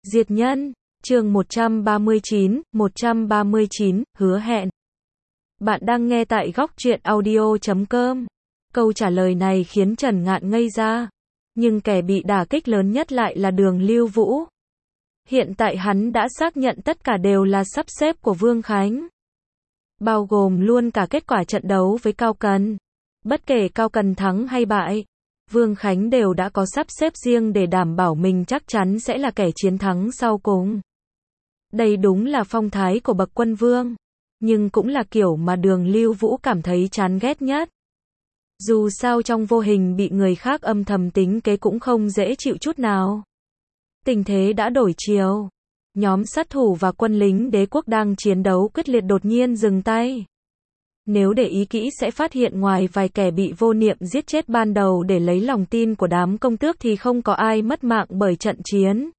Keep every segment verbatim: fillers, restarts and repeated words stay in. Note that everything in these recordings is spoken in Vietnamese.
Diệt nhân, chương một trăm ba mươi chín, một trăm ba mươi chín, hứa hẹn. Bạn đang nghe tại góc truyện audio chấm com. Câu trả lời này khiến Trần Ngạn ngây ra. Nhưng kẻ bị đả kích lớn nhất lại là Đường Lưu Vũ. Hiện tại hắn đã xác nhận tất cả đều là sắp xếp của Vương Khánh. Bao gồm luôn cả kết quả trận đấu với Cao Cần. Bất kể Cao Cần thắng hay bại, Vương Khánh đều đã có sắp xếp riêng để đảm bảo mình chắc chắn sẽ là kẻ chiến thắng sau cùng. Đây đúng là phong thái của bậc quân vương, nhưng cũng là kiểu mà Đường Lưu Vũ cảm thấy chán ghét nhất. Dù sao trong vô hình bị người khác âm thầm tính kế cũng không dễ chịu chút nào. Tình thế đã đổi chiều. Nhóm sát thủ và quân lính đế quốc đang chiến đấu quyết liệt đột nhiên dừng tay. Nếu để ý kỹ sẽ phát hiện ngoài vài kẻ bị vô niệm giết chết ban đầu để lấy lòng tin của đám công tước thì không có ai mất mạng bởi trận chiến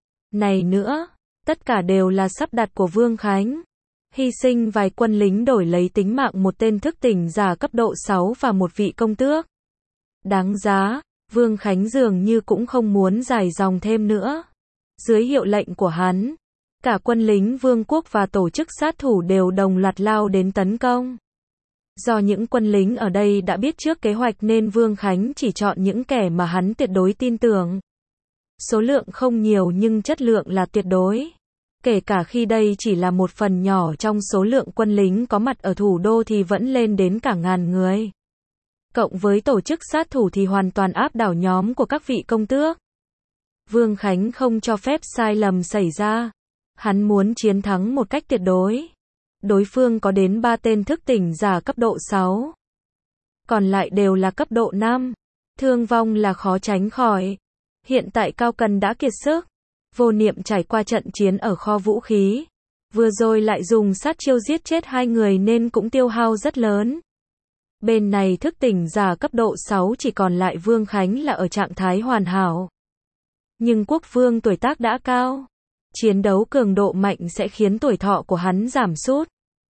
này nữa. Tất cả đều là sắp đặt của Vương Khánh. Hy sinh vài quân lính đổi lấy tính mạng một tên thức tỉnh giả cấp độ sáu và một vị công tước. Đáng giá, Vương Khánh dường như cũng không muốn dài dòng thêm nữa. Dưới hiệu lệnh của hắn, cả quân lính vương quốc và tổ chức sát thủ đều đồng loạt lao đến tấn công. Do những quân lính ở đây đã biết trước kế hoạch nên Vương Khánh chỉ chọn những kẻ mà hắn tuyệt đối tin tưởng. Số lượng không nhiều nhưng chất lượng là tuyệt đối. Kể cả khi đây chỉ là một phần nhỏ trong số lượng quân lính có mặt ở thủ đô thì vẫn lên đến cả ngàn người. Cộng với tổ chức sát thủ thì hoàn toàn áp đảo nhóm của các vị công tước. Vương Khánh không cho phép sai lầm xảy ra. Hắn muốn chiến thắng một cách tuyệt đối. Đối phương có đến ba tên thức tỉnh giả cấp độ sáu. Còn lại đều là cấp độ năm. Thương vong là khó tránh khỏi. Hiện tại Cao Cần đã kiệt sức. Vô niệm trải qua trận chiến ở kho vũ khí. Vừa rồi lại dùng sát chiêu giết chết hai người nên cũng tiêu hao rất lớn. Bên này thức tỉnh giả cấp độ sáu chỉ còn lại Vương Khánh là ở trạng thái hoàn hảo. Nhưng quốc vương tuổi tác đã cao. Chiến đấu cường độ mạnh sẽ khiến tuổi thọ của hắn giảm sút.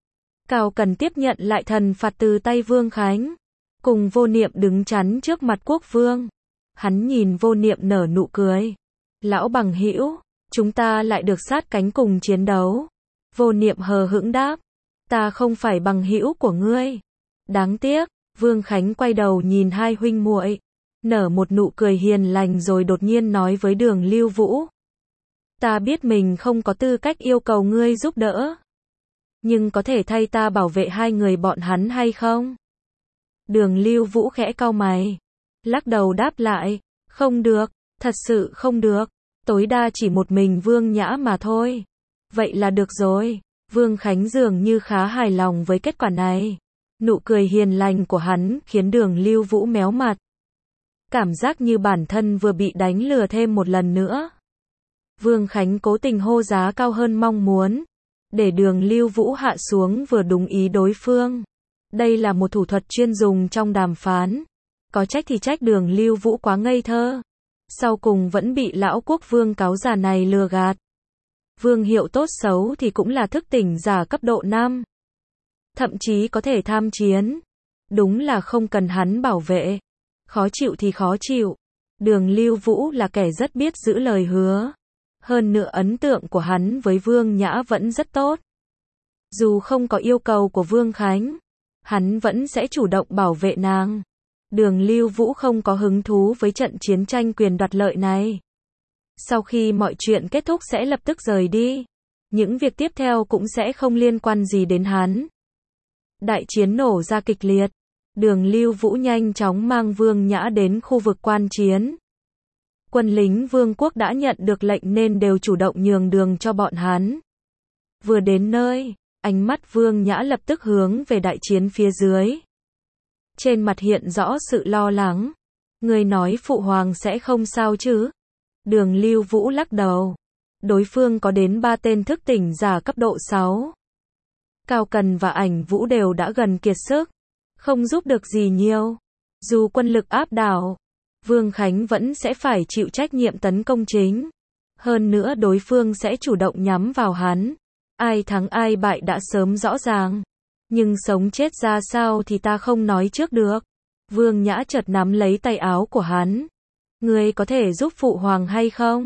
Cao Cần tiếp nhận lại thần phạt từ tay Vương Khánh. Cùng vô niệm đứng chắn trước mặt quốc vương. Hắn nhìn vô niệm nở nụ cười. Lão bằng hữu, chúng ta lại được sát cánh cùng chiến đấu. Vô niệm hờ hững đáp. Ta không phải bằng hữu của ngươi. Đáng tiếc, Vương Khánh quay đầu nhìn hai huynh muội, nở một nụ cười hiền lành rồi đột nhiên nói với Đường Lưu Vũ. Ta biết mình không có tư cách yêu cầu ngươi giúp đỡ. Nhưng có thể thay ta bảo vệ hai người bọn hắn hay không? Đường Lưu Vũ khẽ cau mày. Lắc đầu đáp lại. Không được, thật sự không được. Tối đa chỉ một mình Vương Nhã mà thôi. Vậy là được rồi. Vương Khánh dường như khá hài lòng với kết quả này. Nụ cười hiền lành của hắn khiến Đường Lưu Vũ méo mặt. Cảm giác như bản thân vừa bị đánh lừa thêm một lần nữa. Vương Khánh cố tình hô giá cao hơn mong muốn. Để Đường Lưu Vũ hạ xuống vừa đúng ý đối phương. Đây là một thủ thuật chuyên dùng trong đàm phán. Có trách thì trách Đường Lưu Vũ quá ngây thơ. Sau cùng vẫn bị lão quốc vương cáo già này lừa gạt. Vương hiệu tốt xấu thì cũng là thức tỉnh giả cấp độ năm. Thậm chí có thể tham chiến. Đúng là không cần hắn bảo vệ. Khó chịu thì khó chịu. Đường Lưu Vũ là kẻ rất biết giữ lời hứa. Hơn nữa ấn tượng của hắn với Vương Nhã vẫn rất tốt. Dù không có yêu cầu của Vương Khánh, hắn vẫn sẽ chủ động bảo vệ nàng. Đường Lưu Vũ không có hứng thú với trận chiến tranh quyền đoạt lợi này. Sau khi mọi chuyện kết thúc sẽ lập tức rời đi. Những việc tiếp theo cũng sẽ không liên quan gì đến hắn. Đại chiến nổ ra kịch liệt. Đường Lưu Vũ nhanh chóng mang Vương Nhã đến khu vực quan chiến. Quân lính vương quốc đã nhận được lệnh nên đều chủ động nhường đường cho bọn hắn. Vừa đến nơi, ánh mắt Vương Nhã lập tức hướng về đại chiến phía dưới. Trên mặt hiện rõ sự lo lắng. Người nói phụ hoàng sẽ không sao chứ? Đường Lưu Vũ lắc đầu. Đối phương có đến ba tên thức tỉnh giả cấp độ sáu. Cao Cần và Ảnh Vũ đều đã gần kiệt sức. Không giúp được gì nhiều. Dù quân lực áp đảo, Vương Khánh vẫn sẽ phải chịu trách nhiệm tấn công chính. Hơn nữa đối phương sẽ chủ động nhắm vào hắn. Ai thắng ai bại đã sớm rõ ràng. Nhưng sống chết ra sao thì ta không nói trước được. Vương Nhã chợt nắm lấy tay áo của hắn. Ngươi có thể giúp phụ hoàng hay không?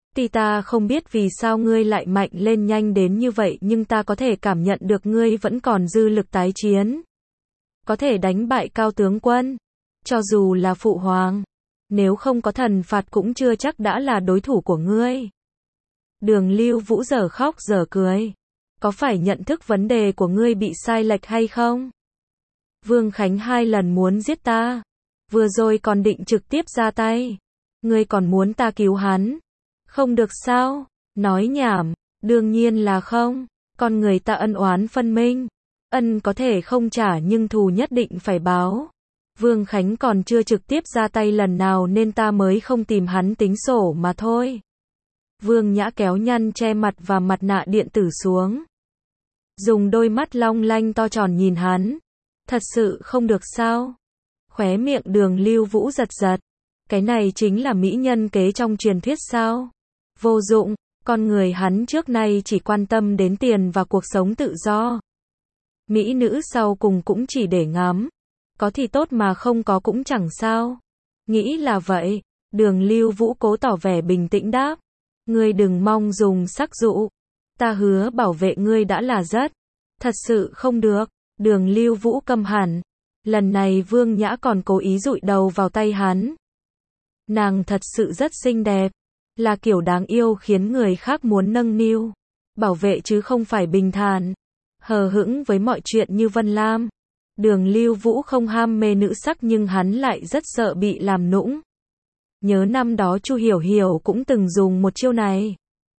Tuy ta không biết vì sao ngươi lại mạnh lên nhanh đến như vậy nhưng ta có thể cảm nhận được ngươi vẫn còn dư lực tái chiến. Có thể đánh bại Cao tướng quân. Cho dù là phụ hoàng. Nếu không có thần phạt cũng chưa chắc đã là đối thủ của ngươi. Đường Lưu Vũ giờ khóc giờ cười. Có phải nhận thức vấn đề của ngươi bị sai lệch hay không? Vương Khánh hai lần muốn giết ta. Vừa rồi còn định trực tiếp ra tay. Ngươi còn muốn ta cứu hắn. Không được sao? Nói nhảm. Đương nhiên là không. Con người ta ân oán phân minh. Ân có thể không trả nhưng thù nhất định phải báo. Vương Khánh còn chưa trực tiếp ra tay lần nào nên ta mới không tìm hắn tính sổ mà thôi. Vương Nhã kéo nhăn che mặt và mặt nạ điện tử xuống. Dùng đôi mắt long lanh to tròn nhìn hắn. Thật sự không được sao? Khóe miệng Đường Lưu Vũ giật giật. Cái này chính là mỹ nhân kế trong truyền thuyết sao? Vô dụng, con người hắn trước nay chỉ quan tâm đến tiền và cuộc sống tự do. Mỹ nữ sau cùng cũng chỉ để ngắm. Có thì tốt mà không có cũng chẳng sao. Nghĩ là vậy. Đường Lưu Vũ cố tỏ vẻ bình tĩnh đáp. Ngươi đừng mong dùng sắc dụ. Ta hứa bảo vệ ngươi đã là rất. Thật sự không được. Đường Lưu Vũ câm hẳn. Lần này Vương Nhã còn cố ý dụi đầu vào tay hắn. Nàng thật sự rất xinh đẹp. Là kiểu đáng yêu khiến người khác muốn nâng niu. Bảo vệ chứ không phải bình thản. Hờ hững với mọi chuyện như Vân Lam. Đường Lưu Vũ không ham mê nữ sắc nhưng hắn lại rất sợ bị làm nũng. Nhớ năm đó Chu Hiểu Hiểu cũng từng dùng một chiêu này.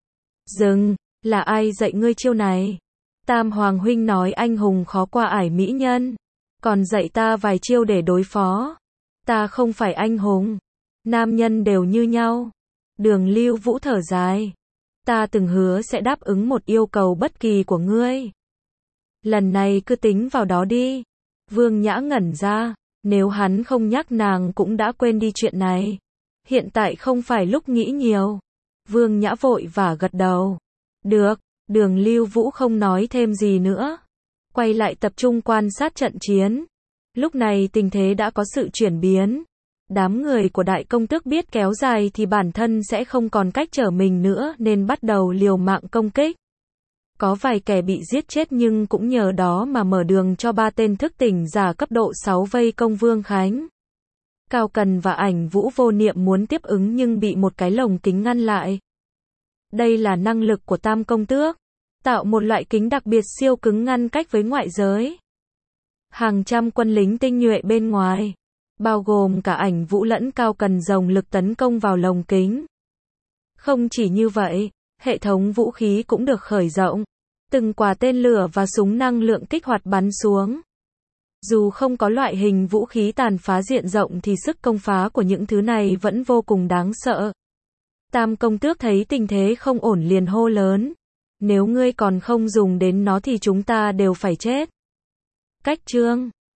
Dừng, là ai dạy ngươi chiêu này? Tam Hoàng huynh nói anh hùng khó qua ải mỹ nhân. Còn dạy ta vài chiêu để đối phó. Ta không phải anh hùng. Nam nhân đều như nhau. Đường Lưu Vũ thở dài. Ta từng hứa sẽ đáp ứng một yêu cầu bất kỳ của ngươi. Lần này cứ tính vào đó đi. Vương Nhã ngẩn ra. Nếu hắn không nhắc nàng cũng đã quên đi chuyện này. Hiện tại không phải lúc nghĩ nhiều. Vương Nhã vội và gật đầu. Được. Đường Lưu Vũ không nói thêm gì nữa. Quay lại tập trung quan sát trận chiến. Lúc này tình thế đã có sự chuyển biến. Đám người của Đại Công Tước biết kéo dài thì bản thân sẽ không còn cách trở mình nữa nên bắt đầu liều mạng công kích. Có vài kẻ bị giết chết nhưng cũng nhờ đó mà mở đường cho ba tên thức tỉnh giả cấp độ sáu vây công Vương Khánh. Cao Cần và Ảnh Vũ Vô Niệm muốn tiếp ứng nhưng bị một cái lồng kính ngăn lại. Đây là năng lực của Tam Công Tước. Tạo một loại kính đặc biệt siêu cứng ngăn cách với ngoại giới. Hàng trăm quân lính tinh nhuệ bên ngoài. Bao gồm cả Ảnh Vũ lẫn Cao Cần dồn lực tấn công vào lồng kính. Không chỉ như vậy, hệ thống vũ khí cũng được khởi rộng. Từng quả tên lửa và súng năng lượng kích hoạt bắn xuống. Dù không có loại hình vũ khí tàn phá diện rộng thì sức công phá của những thứ này vẫn vô cùng đáng sợ. Tam Công Tước thấy tình thế không ổn liền hô lớn. Nếu ngươi còn không dùng đến nó thì chúng ta đều phải chết. Cách chương